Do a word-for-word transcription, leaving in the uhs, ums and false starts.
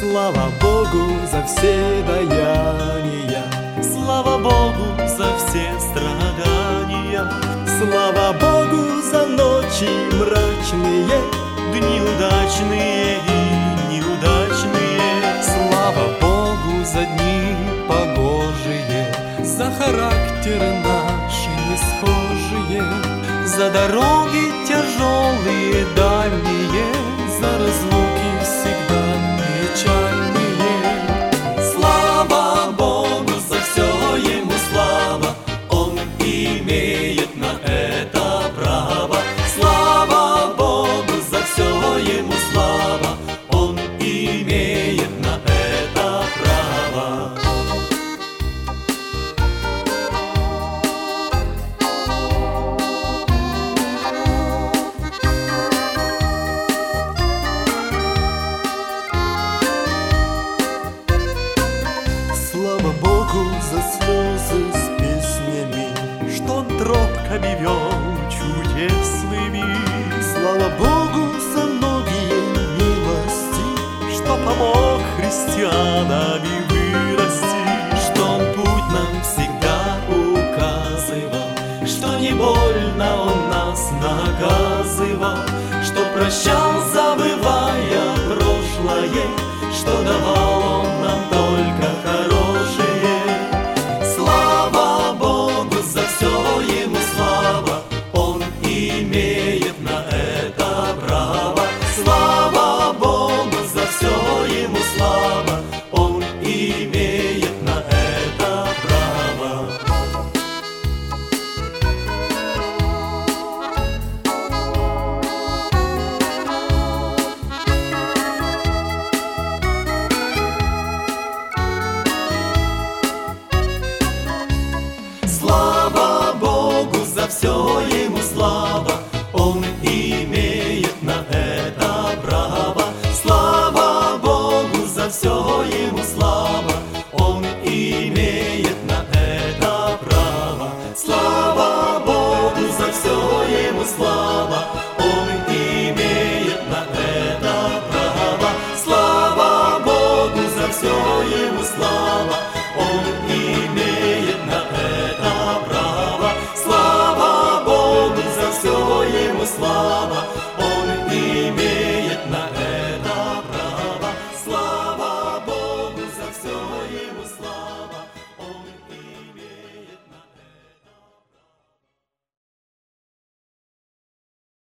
Слава Богу за все даяния, Слава Богу за все страдания, слава Богу за ночи мрачные, дни удачные и неудачные. слава Богу за дни погожие, за характеры наши не схожие, За дороги тяжелые, дальние, за разлуки всегда печальные. слава Богу за все, Ему слава, Он имеет на это право. Слава Богу за все, Ему слава, Он имеет на это право. Слава Богу за слезы с песнями, Что Он тропками вел чудесными, слава Богу за многие милости, что помог христианами вырасти, что Он путь нам всегда указывал, что не больно Он нас наказывал, что прощал, забывая прошлое, что давал